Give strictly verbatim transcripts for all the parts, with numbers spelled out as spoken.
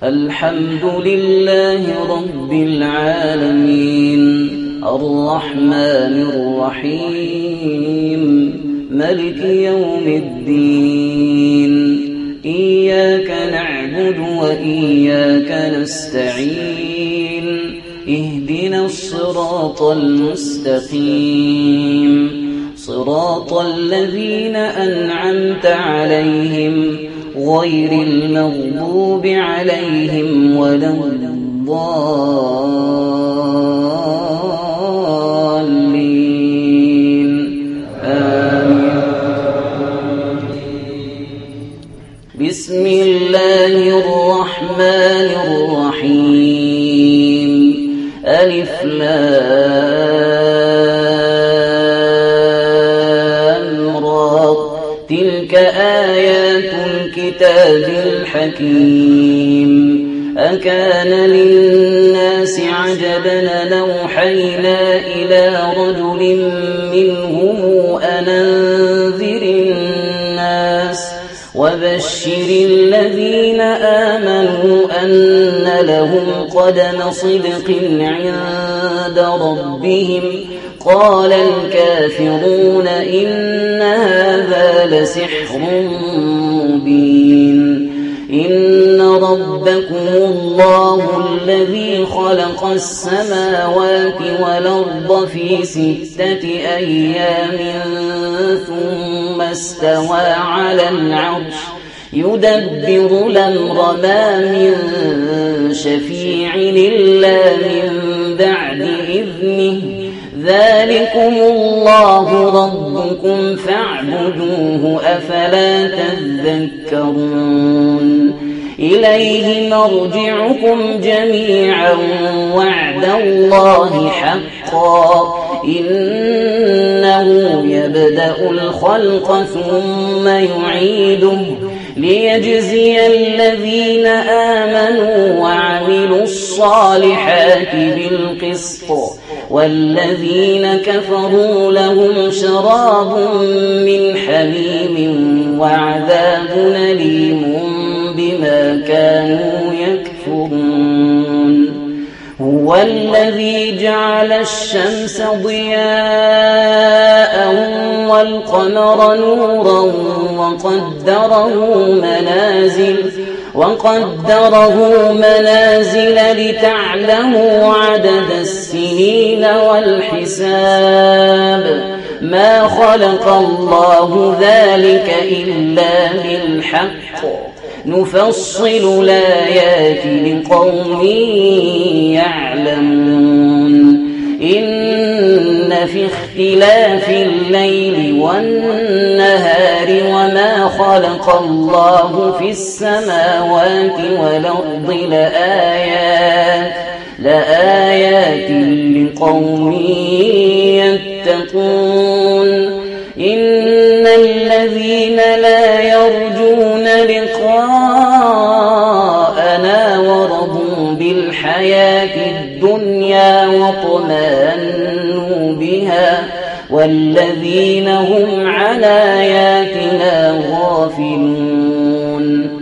الحمد لله رب العالمين الرحمن الرحيم ملك يوم الدين إياك نعبد وإياك نستعين اهدنا الصراط المستقيم صراط الذين أنعمت عليهم غير المغضوب عليهم ولا الضالين آمين. بسم الله الرحمن الرحيم ألف لام را تلك آيات الكتاب الحكيم أكان للناس عجبا أوحينا إلى رجل منهم أن أنذر الناس وبشر الذين آمنوا أن لهم قدم صدق عند ربهم قال الكافرون إن هذا لسحر مبين إن ربكم الله الذي خلق السماوات والأرض في ستة أيام ثم استوى على العرش يدبر الأمر ما من شفيع إلا من بعد إذنه ذلكم الله ربكم فاعبدوه أفلا تذكرون إليه مرجعكم جميعا وعد الله حقا إنه يبدأ الخلق ثم يعيده ليجزي الذين آمنوا وعملوا الصالحات بالقسط والذين كفروا لهم شراب من حميم وعذاب أليم بما كانوا يكفرون هو الذي جعل الشمس ضياء والقمر نورا وقدره منازل وقدره منازل لتعلموا عدد السنين والحساب ما خلق الله ذلك إلا بالحق نفصل الآيات لقوم يعلمون إن في اختلاف الليل والنهار وما خلق الله في السماوات والأرض لآيات لآيات لقوم يتقون إن الذين لا يرجون لقاءنا ورضوا بالحياة الدنيا واطمأنوا بها والذين هم عن آياتنا غافلون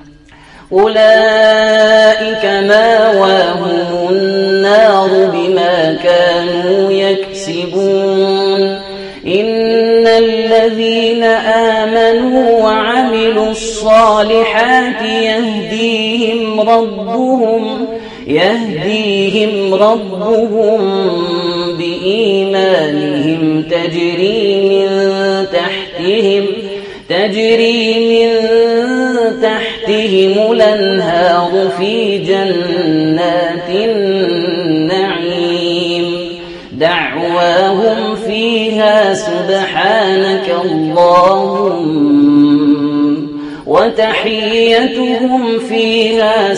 أولئك مأواهم النار بما كانوا يكسبون إن الذين آمنوا وعملوا الصالحات يهديهم ربهم يهديهم ربهم بإيمانهم تجري من تحتهم تجري من تحتهم الأنهار في جنات النعيم دعواهم فيها سبحانك اللهم وتحيتهم فيها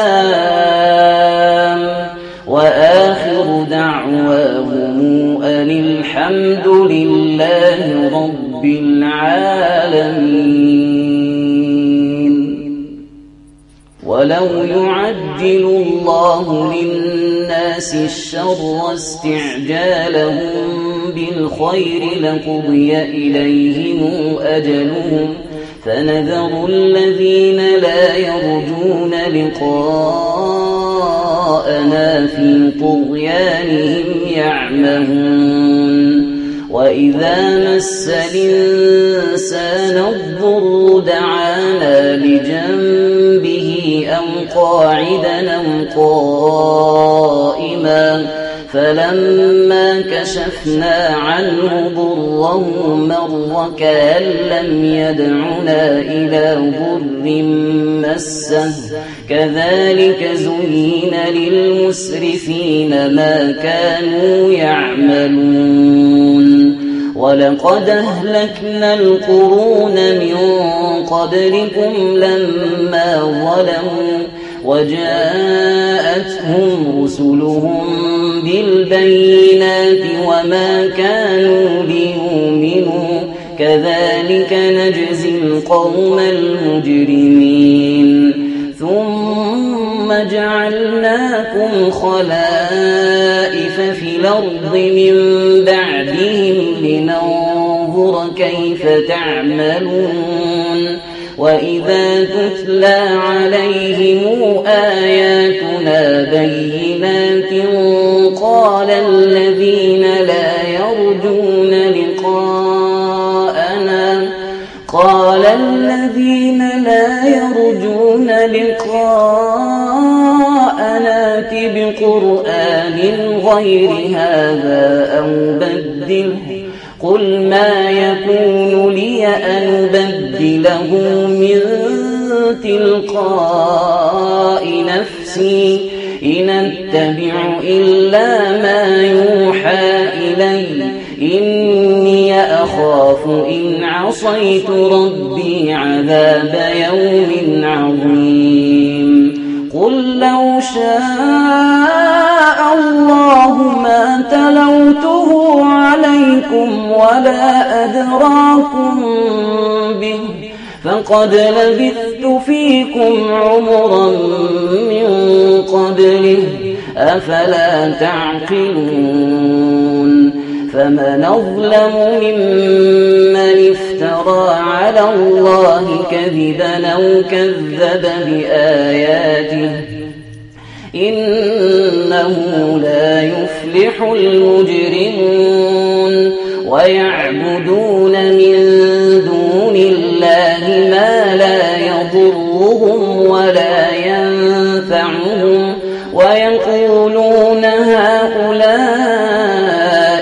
سلام وآخر دعواهم أن الحمد لله رب العالمين. ولو يعجل الله للناس الشر استعجالهم بالخير لقضي إليهم أجلهم فنذر الذين لا يرجون لقاءنا في طغيانهم يعمهون وإذا مس الإنسان الضر دعانا لجنبه أو قاعدا أو قائما فلما كشفنا عنه ضره مر كأن لم يدعنا إلى ضر مسه كذلك زين للمسرفين ما كانوا يعملون ولقد أهلكنا القرون من قبلكم لما ظلموا وجاءتهم رسلهم بالبينات وما كانوا ليؤمنوا كذلك نجزي القوم المجرمين ثم جعلناكم خلائف في الأرض من بعدهم لننظر كيف تعملون وإذا تتلى عليهم آياتنا بينات قال الذين لا يرجون لقاءنا قال الذين لا يرجون لقاءنا ائت بقرآن غير هذا أو بدله قل ما يكون لي أن أبدله من تلقاء نفسي إن أتبع إلا ما يوحى إلي إني أخاف إن عصيت ربي عذاب يوم عظيم قل لو شاء الله ما تلوته عليكم ولا أدراكم به فقد لبثت فيكم عمرا من قبله أفلا تعقلون فمن أظلم ممن افترى على الله كذبا أو كذب بآياته إنه لا يفلح المجرمون ويعبدون من دون الله ما لا يضرهم ولا ينفعهم ويقولون هؤلاء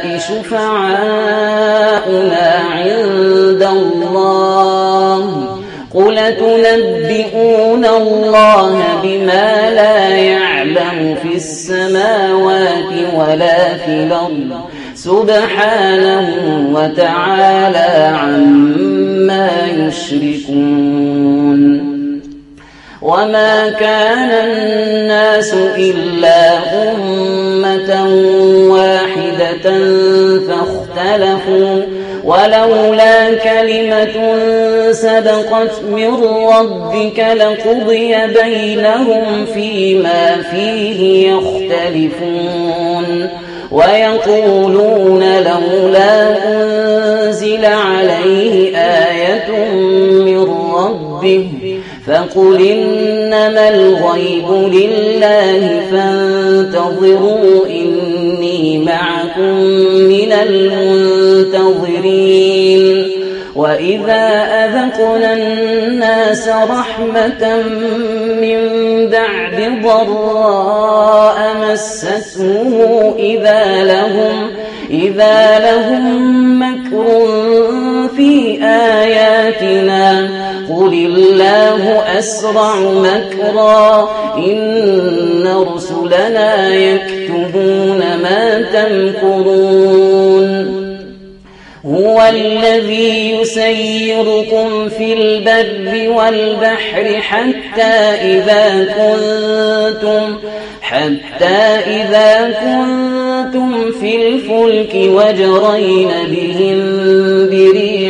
شفعاؤنا عند الله قل تنبئون الله بما لا يعلم في السماوات ولا في الأرض سبحانه وتعالى عما يشركون وما كان الناس إلا أمة واحدة فاختلفوا ولولا كلمة سبقت من ربك لقضي بينهم فيما فيه يختلفون ويقولون لولا أنزل عليه آية من ربه فقل إنما الغيب لله فانتظروا إني معكم من المنتظرين وإذا أذقنا الناس رحمة من بعد ضراء مستهم إذا لهم إذا لهم مكر في آياتنا قل الله أسرع مكرا إن رسلنا يكتبون ما تمكرون هو الذي يسيركم في البر والبحر حتى إذا كنتم حتى إذا كنتم في الفلك وجرين بهم بريح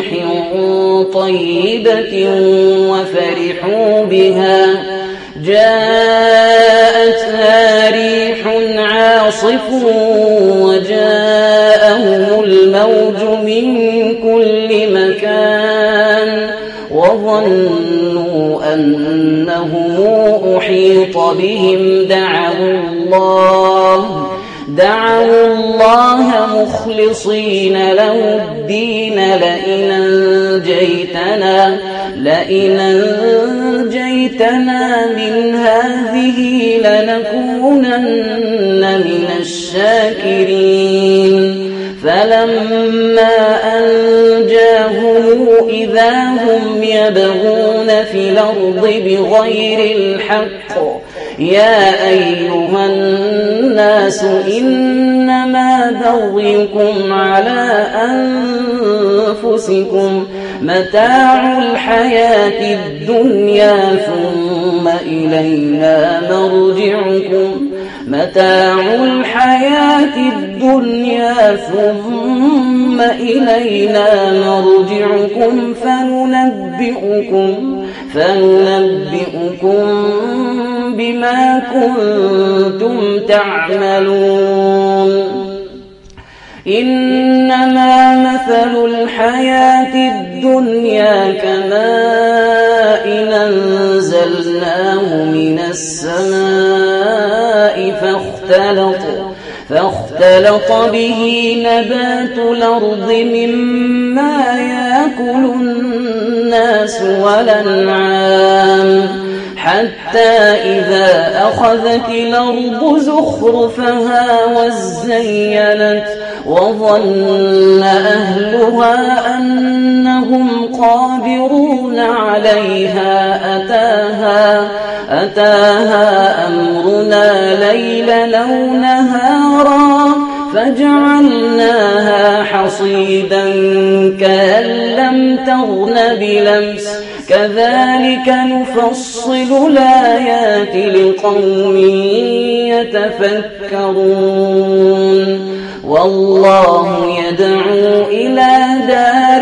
طيبة وفرحوا بها جاءتها ريح عاصف وجاءهم الموج من كل مكان وظنوا أنهم أحيط بهم دعوا الله دعوا الله مخلصين له الدين لئن أنجيتنا لئن أنجيتنا من هذه لنكونن من الشاكرين فلما أنجاهم إذا هم يبغون في الأرض بغير الحق يا أيها الناس إنما بغيكم على أنفسكم متاع الحياة الدنيا ثم إلينا مرجعكم متاع الحياة الدنيا ثم إلينا مرجعكم فننبئكم فننبئكم بما كنتم تعملون إنما مثل الحياة الدنيا كماء أنزلناه من السماء فاختلط فاختلط به نبات الأرض مما يأكل الناس والأنعام حتى إذا أخذت الأرض زخرفها وزينت وظن أهلها أنهم قادرون عليها أتاها أتاها أمرنا ليلا أو نهارا فجعلناها حصيدا كأن لم تغن بلمس كذلك نفصل الآيات لقوم يتفكرون والله يدعو إلى دار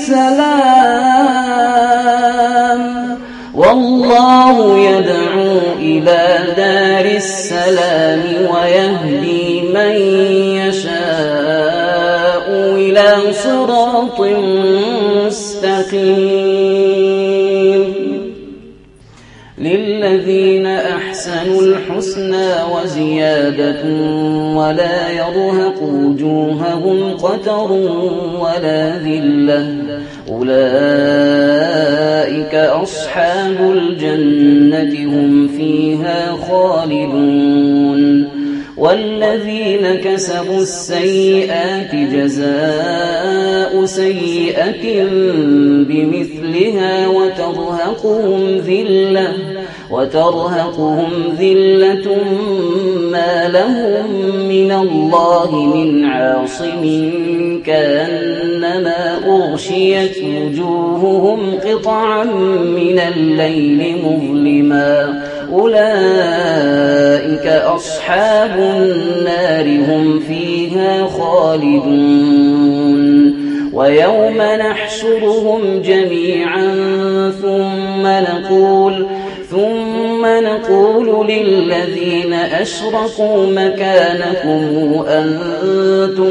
السلام والله يدعو إلى دار السلام ويهدي من يشاء إلى صراط مستقيم للذين أحسنوا الحسنى وزيادة ولا يرهق وجوههم قتر ولا ذلة أولئك أصحاب الجنة هم فيها خالدون والذين كسبوا السيئات جزاء سيئة بمثلها وترهقهم ذلة وترهقهم ذلة ما لهم من الله من عاصم كأنما أغشيت وجوههم قطعا من الليل مظلما أولئك أصحاب النار هم فيها خالدون ويوم نحشرهم جميعا ثم نقول ثم نقول للذين أشركوا مكانكم أنتم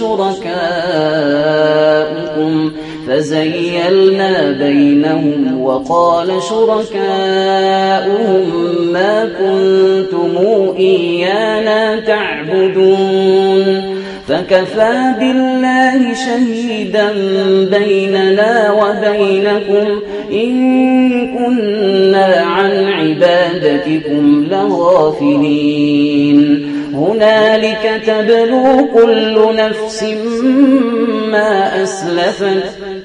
وشركاؤكم فزيلنا بينهم وقال شركاؤهم ما كنتم إيانا تعبدون فكفى بالله شهيدا بيننا وبينكم إن كنا عن عبادتكم لغافلين هنالك تبلو كل نفس ما أسلفت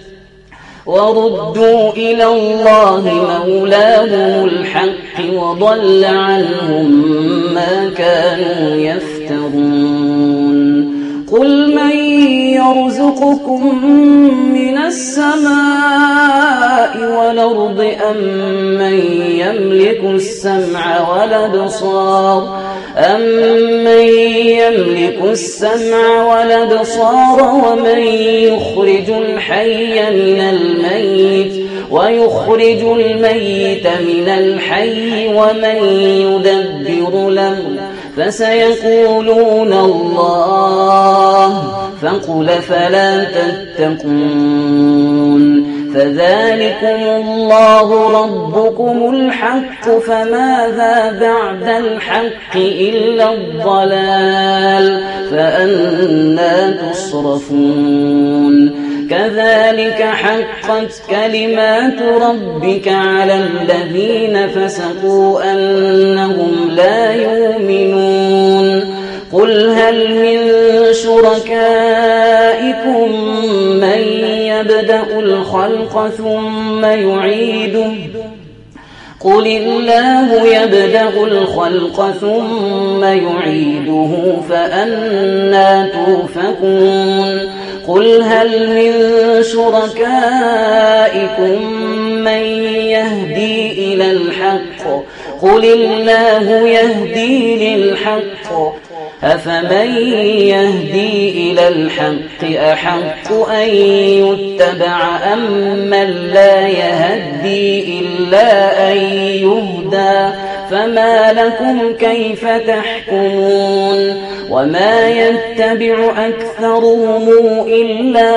وردوا إلى الله مولاهم الحق وضل عنهم ما كانوا يفترون قل من يرزقكم من السماء والأرض أم من يملك السمع والأبصار أمن يملك السمع والأبصار ومن يخرج الحي من الميت ويخرج الميت من الحي ومن يدبر الأمر فسيقولون الله فقل فلا تتقون فذلكم الله ربكم الحق، فماذا بعد الحق إلا الضلال، فأنى تصرفون. كذلك حقت كلمات ربك على الذين فسقوا أنهم لا يؤمنون. قل هل من شركائكم من يبدأ الخلق ثم يعيده؟ قل الله يبدأ الخلق ثم يعيده فأنى توفكون. قل هل من شركائكم من يهدي إلى الحق؟ قل الله يهدي للحق، أفمن يهدي إلى الحق أحق أن يتبع أم من لا يهدي إلا أن يهدى؟ فما لكم كيف تحكمون؟ وما يتبع أكثرهم إلا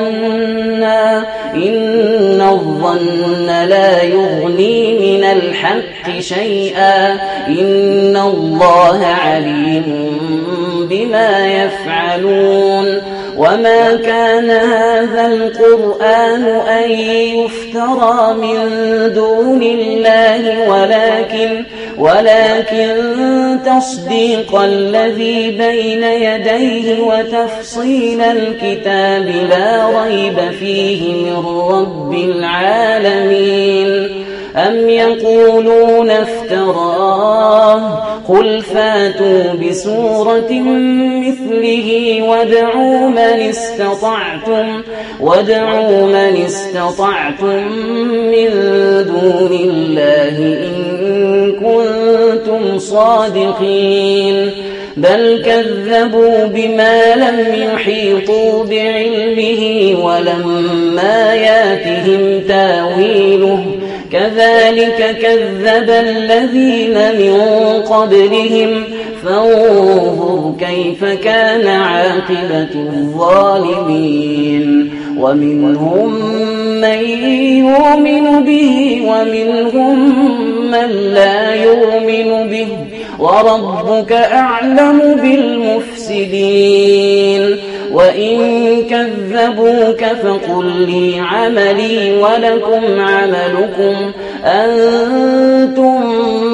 ظنا، إن الظن لا يغني من الحق شيئا، إن الله عليم بما يفعلون. وما كان هذا القرآن أن يفترى من دون الله، ولكن ولكن تصديق الذي بين يديه وتفصيل الكتاب لا ريب فيه من رب العالمين. أم يقولون افتراه؟ قل فاتوا بسورة مثله وادعوا من استطعتم وادعوا من استطعتم من دون الله إن كنتم صادقين. بل كذبوا بما لم يحيطوا بعلمه ولما ياتهم تاويله، كذلك كذب الذين من قبلهم، فانظر كيف كان عاقبة الظالمين. ومنهم من يؤمن به ومنهم من لا يؤمن به، وربك أعلم بالمفسدين. وإن كذبوك فقل لي عملي ولكم عملكم، أنتم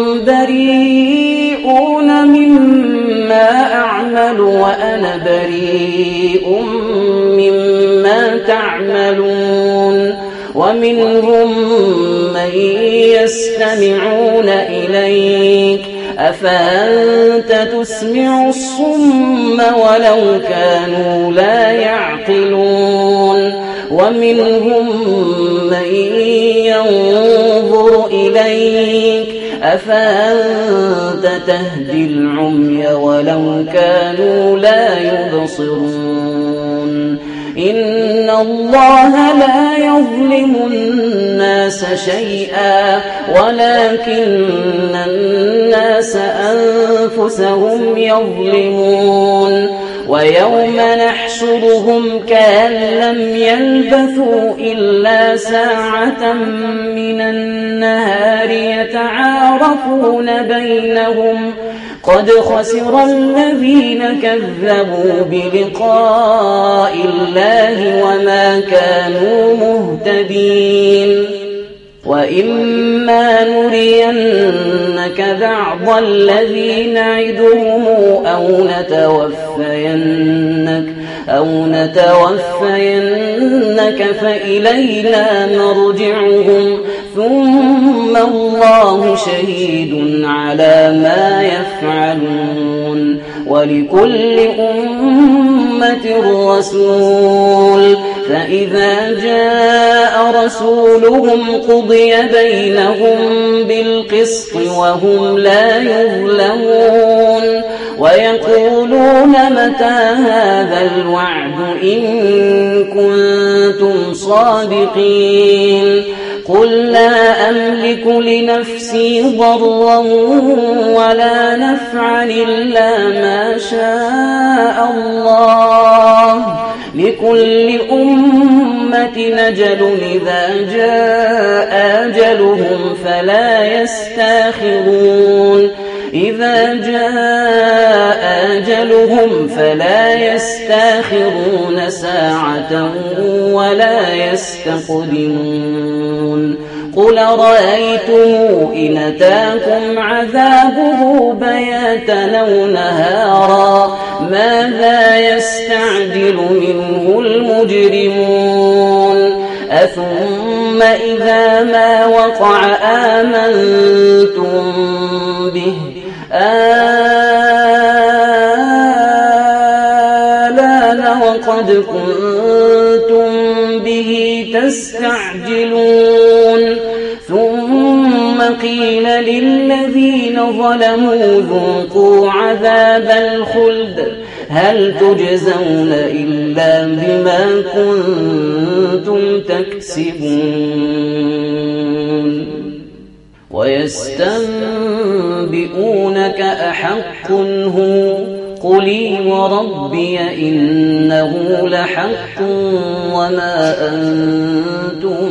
بريئون مما أعمل وأنا بريء مما تعملون. ومنهم من يستمعون إليك، أفأنت تسمع الصم ولو كانوا لا يعقلون. ومنهم من ينظر إليك، أفأنت تهدي العمي ولو كانوا لا يبصرون. إن الله لا يظلم الناس شيئا ولكن الناس أنفسهم يظلمون. ويوم نحشرهم كأن لم يلبثوا إلا ساعة من النهار يتعارفون بينهم، قد خسر الذين كذبوا بلقاء الله وما كانوا مهتدين. وإما نرينك بعض الذي نعدهم أو نتوفينك أو نتوفينك فإلينا مرجعهم، ثم الله شهيد على ما يفعلون. ولكل أمة رسول، فإذا جاء رسولهم قضي بينهم بالقسط وهم لا يظلمون. ويقولون متى هذا الوعد إن كنتم صادقين؟ قل لا أملك لنفسي ضرا ولا نفعا إلا ما شاء الله، لكل أمة أجل إذا جاء أجلهم فلا يستأخرون إذا جاء أجلهم فلا يستأخرون ساعة ولا يستقدمون قل رأيتم إن أتاكم عذابه بياتا أو نهارا ماذا يستعجل منه المجرمون أثم إذا ما وقع آمنتم به آلان وقد كنتم به تستعجلون ثم قيل للذين ظلموا ذوقوا عذاب الخلد هل تجزون إلا بما كنتم تكسبون ويستنبئونك أحق هو قل وربي إنه لحق وما أنتم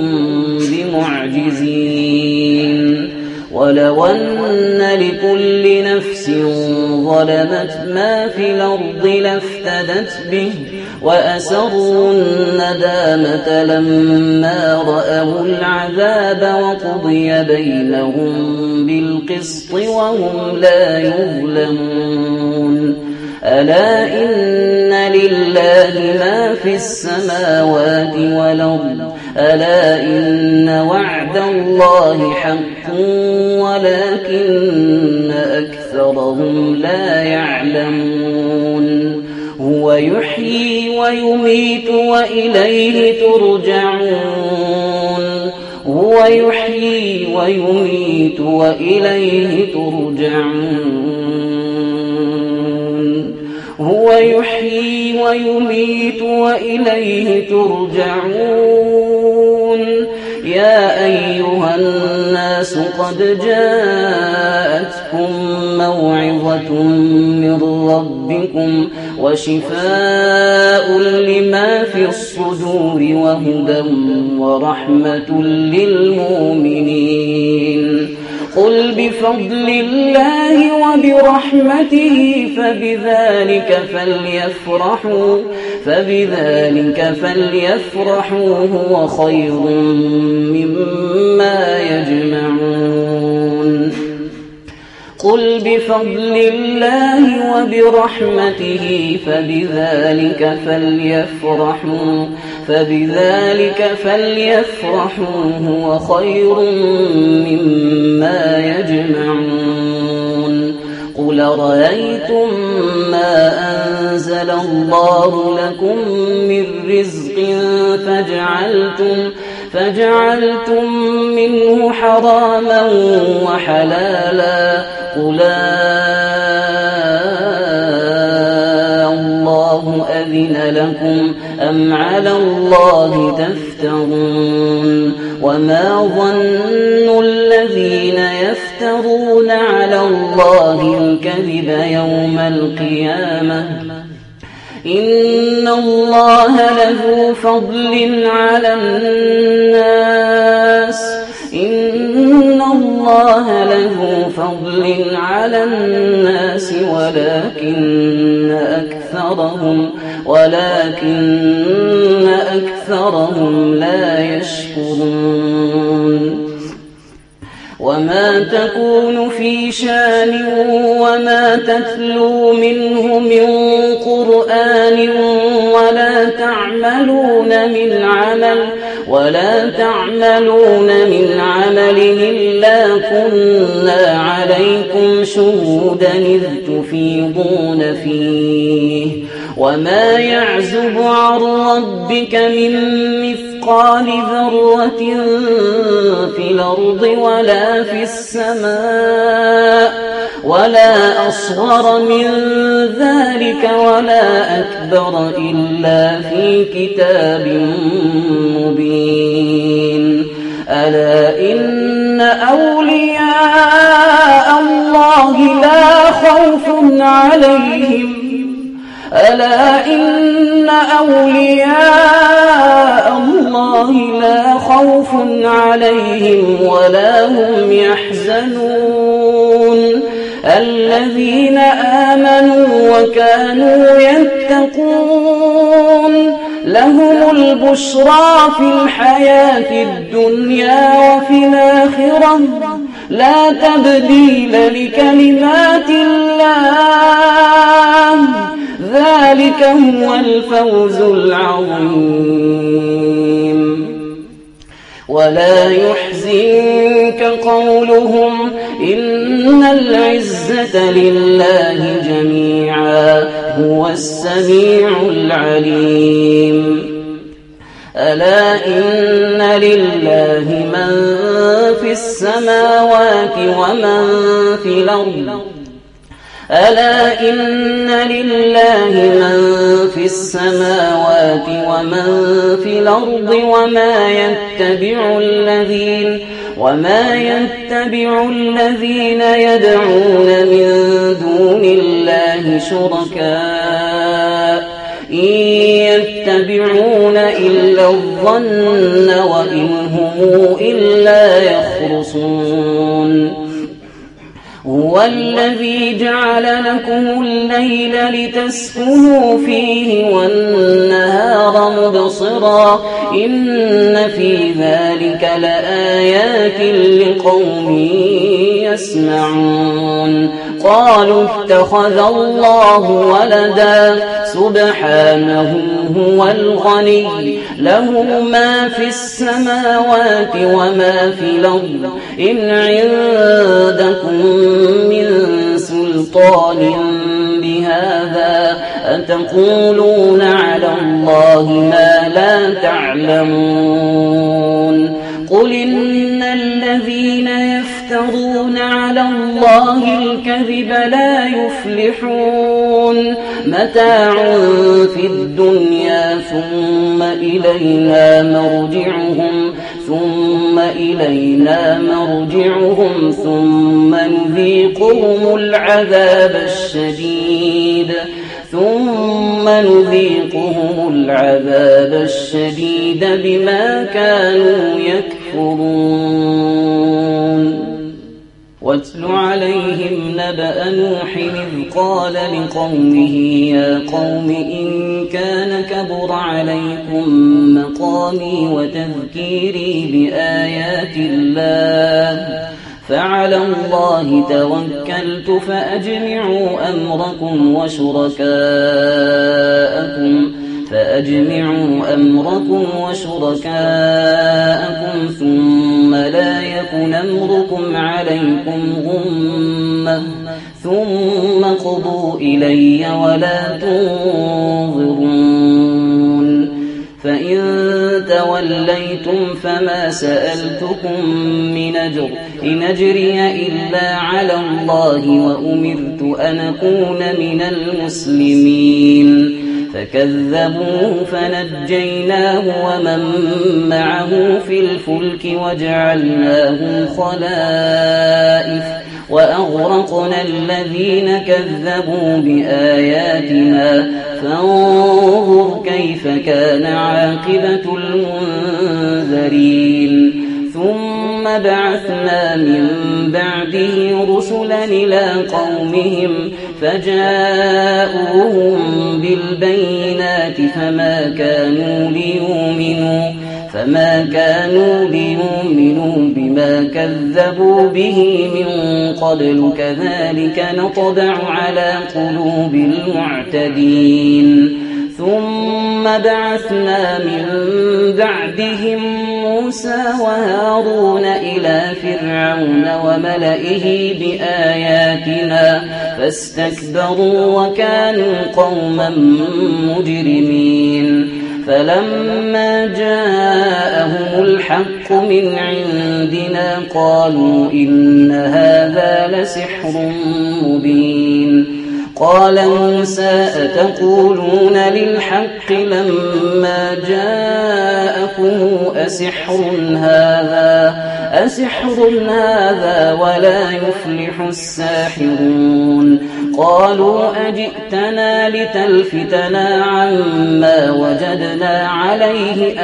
بمعجزين ولو أن لكل نفس ظلمت ما في الأرض لافتدت به وأسروا الندامة لما رأوا العذاب وقضي بينهم بالقسط وهم لا يظلمون ألا إن لله ما في السماوات والأرض ألا إن وعد الله حق ولكن أكثرهم لا يعلمون هو يحيي ويميت وإليه ترجعون هو يحيي ويميت وإليه ترجعون هو يحيي ويميت وإليه ترجعون يا أيها الناس قد جاءتكم موعظة من ربكم وشفاء لما في الصدور وهدى ورحمة للمؤمنين قل بفضل الله وبرحمته فبذلك فليفرحوا فبذلك فليفرحوا هو خير مما يجمعون قل بفضل الله وبرحمته فبذلك فليفرحوا فبذلك فليفرحوا هو خير مما يجمعون قل رأيتم ما أنزل الله لكم من رزق فجعلتم فجعلتم منه حراما وحلالا قل الله أذن لكم أم على الله تفترون وما ظن الذين يفترون على الله الكذب يوم القيامة إن الله لذو فضل على الناس إن الله لذو فضل على الناس ولكن أكثرهم ولكن أكثرهم لا يشكرون وما تكون في شان وما تتلو منه من قرآن ولا تعملون من عمل ولا تعملون من عمل إلا كنا عليكم شهودا إذ تفيضون فيه وما يعزب عن ربك من مثقال ذرة في الأرض ولا في السماء ولا أصغر من ذلك ولا أكبر إلا في كتاب مبين ألا إن أولياء الله لا خوف عليهم ألا إن أولياء الله لا خوف عليهم ولا هم يحزنون الذين آمنوا وكانوا يتقون لهم البشرى في الحياة الدنيا وفي الآخرة لا تبديل لكلمات الله ذلك هو الفوز العظيم ولا يحزنك قولهم إن العزة لله جميعا هو السميع العليم ألا إن لله من في السماوات ومن في الأرض ألا إن لله من في السماوات ومن في الأرض وما يتبع الذين وما يتبع الذين يدعون من دون الله شركاء إن يتبعون إلا الظن وإن هم إلا يخرصون هو الذي جعل لكم الليل لتسكنوا فيه والنهار مبصرا إن في ذلك لآيات لقوم يسمعون قالوا اتخذ الله ولدا سبحانه هو الغني له ما في السماوات وما في الأرض إن عندكم من سلطان بهذا أتقولون على الله ما لا تعلمون قل إن الذين يفترون على الله الكذب لا يفلحون متاع في الدنيا ثم إلينا مرجعهم ثم إلينا مرجعهم ثم نذيقهم العذاب الشديد ثم نذيقهم العذاب الشديد بما كانوا يكفرون واتل عليهم نبأ نوح إذ قال لقومه يا قوم إن كان كبر عليكم مقامي وتذكيري بآيات الله فعلى الله توكلت فأجمعوا أمركم وشركاءكم فأجمعوا أمركم وشركاءكم ثم لا يكن أمركم عليكم غمة ثم قضوا إلي ولا تنظرون فإن توليتم فما سألتكم من أجر إن أجري إلا على الله وأمرت أن أكون من المسلمين فكذبوه فنجيناه ومن معه في الفلك وجعلناهم خلائف وأغرقنا الذين كذبوا بآياتنا فانظر كيف كان عاقبة المنذرين ثم بعثنا من بعده رسلا إلى قومهم فجاءوهم بالبينات فما كانوا ليؤمنوا فما كانوا ليؤمنوا بما كذبوا به من قبل كذلك نطبع على قلوب المعتدين ثم بعثنا من بعدهم موسى وهارون إلى فرعون وملئه بآياتنا فاستكبروا وكانوا قوما مجرمين فلما جاءهم الحق من عندنا قالوا إن هذا لسحر مبين قال موسى أتقولون للحق لما جاءكم أسحر هذا أسحر هذا ولا يفلح الساحرون قالوا أجئتنا لتلفتنا عما وجدنا عليه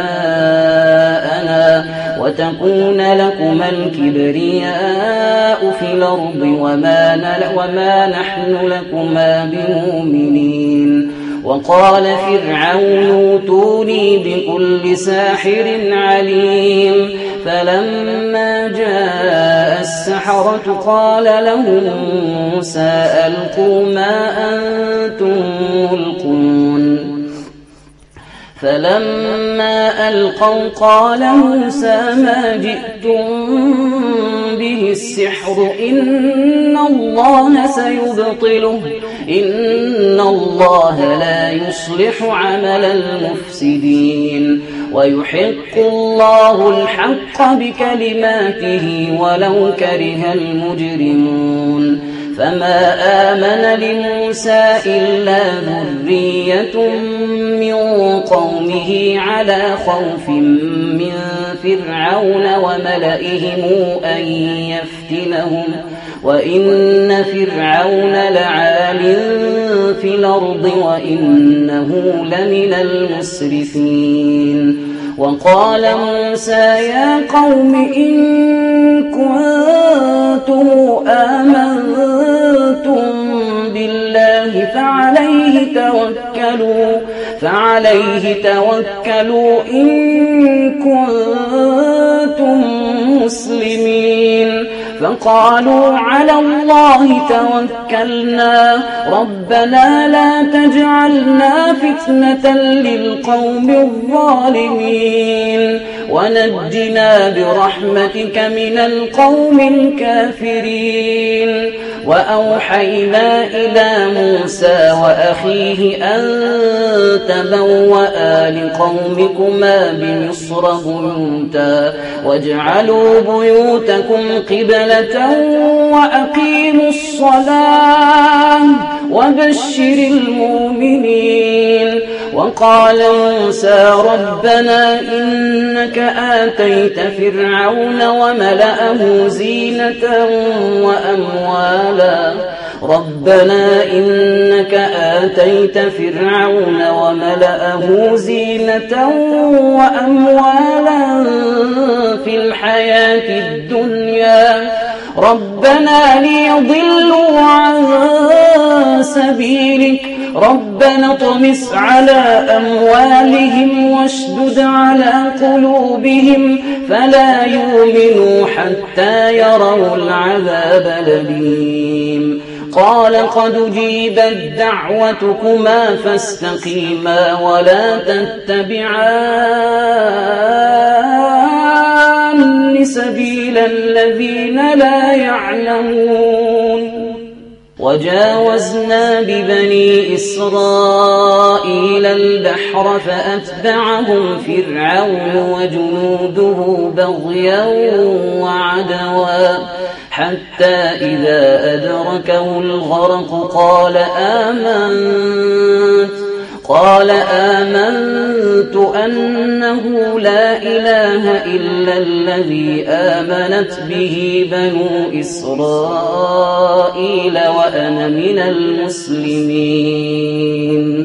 آباءنا وتكون لكما الكبرياء في الأرض وما, وما نحن لكما بمؤمنين. وقال فرعون اوتوني بكل ساحر عليم. فلما جاء السحرة قال لهم موسى ألقوا ما أنتم ملقون. فلما ألقوا قال موسى ما جئتم به السحر إن الله سيبطله إن الله لا يصلح عمل المفسدين ويحق الله الحق بكلماته ولو كره المجرمون. فما آمن لموسى إلا ذرية من قومه على خوف من فرعون وملئهم أن يفتنهم وإن فرعون لعال في الأرض وإنه لمن المسرفين. وقال موسى يا قوم إن كنتم آمنتم بالله فعليه توكلوا فعليه توكلوا إن كنتم مسلمين. فقالوا على الله توكلنا ربنا لا تجعلنا فتنة للقوم الظالمين ونجنا برحمتك من القوم الكافرين. وأوحينا إلى موسى وأخيه أن تبوأ لقومكما بمصر بيوتا واجعلوا بيوتكم قبلة وأقيموا الصلاة وبشر المؤمنين. وقال موسى ربنا إنك آتيت فرعون وملأه زينة وأموالا ربنا إنك آتيت فرعون وملأه زينة وأموالا في الحياة الدنيا ربنا ليضلوا عن سبيلك ربنا اطمس على أموالهم واشدد على قلوبهم فلا يؤمنوا حتى يروا العذاب الأليم. قال قد أجيبت دعوتكما فاستقيما ولا تتبعان سبيل الذين لا يعلمون. وجاوزنا ببني إسرائيل البحر فأتبعهم فرعون وجنوده بغيا وعدوا حتى إذا أدركه الغرق قال آمنت قال آمنت أنه لا إله إلا الذي آمنت به بنو إسرائيل وأنا من المسلمين.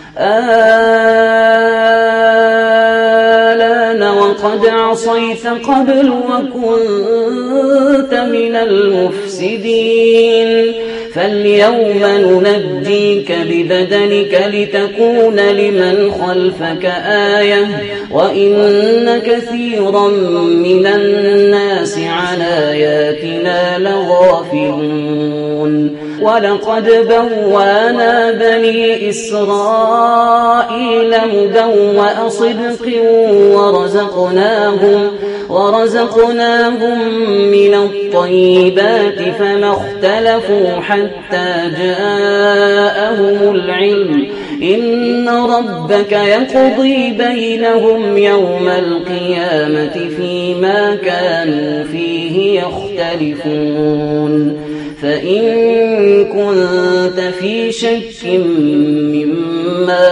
آلان وقد عصيت قبل وكنت من المفسدين فاليوم ننجيك ببدنك لتكون لمن خلفك آية وإن كثيرا من الناس عن آياتنا لغافلون. ولقد بوانا بني إسرائيل مبوأ صدق ورزقناهم ورزقناهم من الطيبات فما اختلفوا حتى جاءهم العلم إن ربك يقضي بينهم يوم القيامة فيما كانوا فيه يختلفون. فإن كنت في شك مما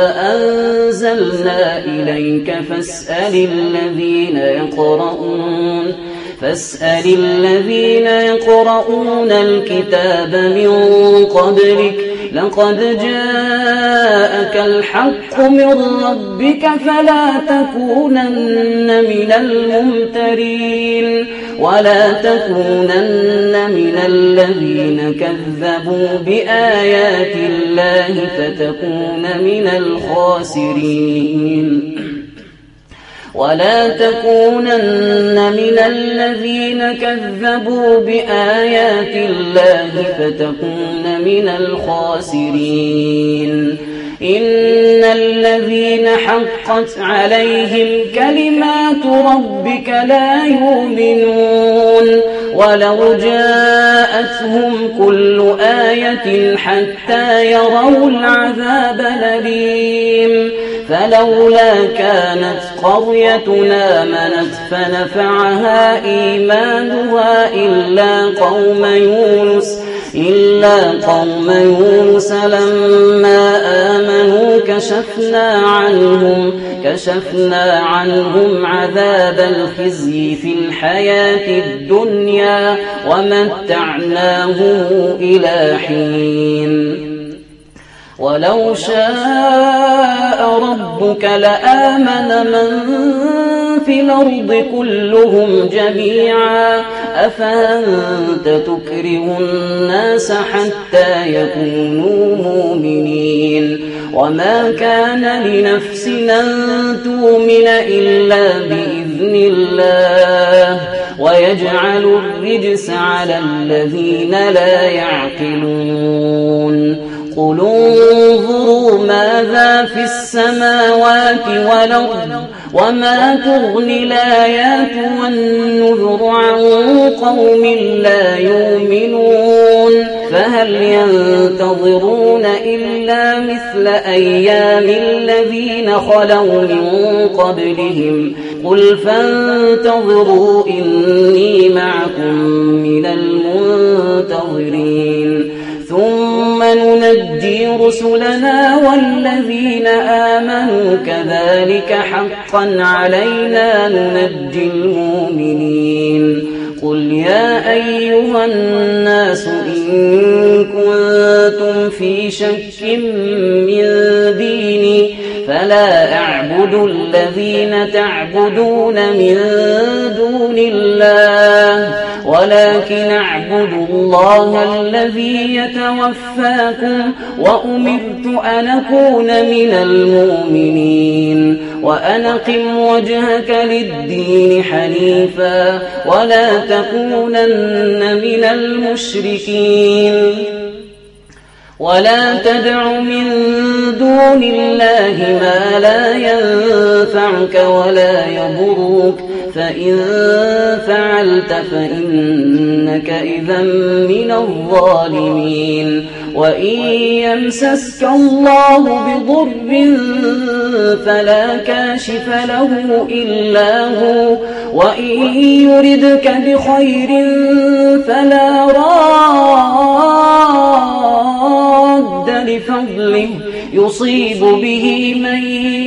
أنزلنا إليك فاسأل الذين يقرؤون فاسأل الذين يقرؤون الكتاب من قبلك لقد جاءك الحق من ربك فلا تكونن من الممترين ولا تكونن من الذين كذبوا بآيات الله فتكون من الخاسرين ولا تكونن من الذين كذبوا بآيات الله فتكون من الخاسرين إن الذين حقت عليهم كلمات ربك لا يؤمنون ولو جاءتهم كل آية حتى يروا العذاب الأليم فلولا كانت قريتنا آمنت فنفعها إيمانها إلا قوم يونس إلا قوم يونس لما آمنوا كشفنا عنهم كشفنا عنهم عذاب الخزي في الحياة الدنيا ومتعناهم إلى حين ولو شاء ربك لآمن من في الأرض كلهم جميعا أفأنت تكره الناس حتى يكونوا مؤمنين وما كان لنفس أن تؤمن إلا بإذن الله ويجعل الرجس على الذين لا يعقلون قل انظروا ماذا في السماوات والأرض وما تغني الآيات والنذر عن قوم لا يؤمنون فهل ينتظرون إلا مثل أيام الذين خلوا من قبلهم قل فانتظروا إني معكم من المنتظرين ثم ننجي رسلنا والذين آمنوا كذلك حقا علينا ننجي المؤمنين قل يا أيها الناس إن كنتم في شك من ديني فلا أعبد الذين تعبدون من دون الله ولكن أعبد الله الذي يتوفاكم وأمرت أن أكون من المؤمنين وأن أقم وجهك للدين حنيفا ولا تكونن من المشركين ولا تدع من دون الله ما لا ينفعك ولا يضرك فإن فعلت فإنك إذا من الظالمين وإن يمسسك الله بضر فلا كاشف له إلا هو وإن يردك بخير فلا راد لفضله يصيب به من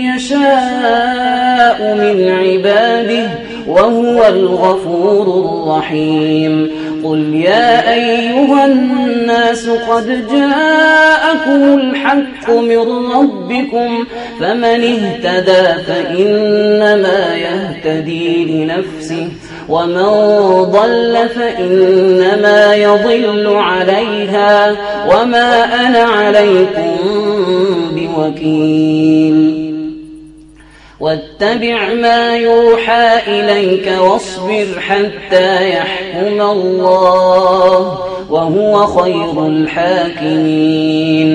يشاء من عباده وهو الغفور الرحيم قل يا أيها الناس قد جاءكم الحق من ربكم فمن اهتدى فإنما يهتدي لنفسه ومن ضل فإنما يضل عليها وما أنا عليكم بوكيل واتبع ما يوحى إليك واصبر حتى يحكم الله وهو خير الحاكمين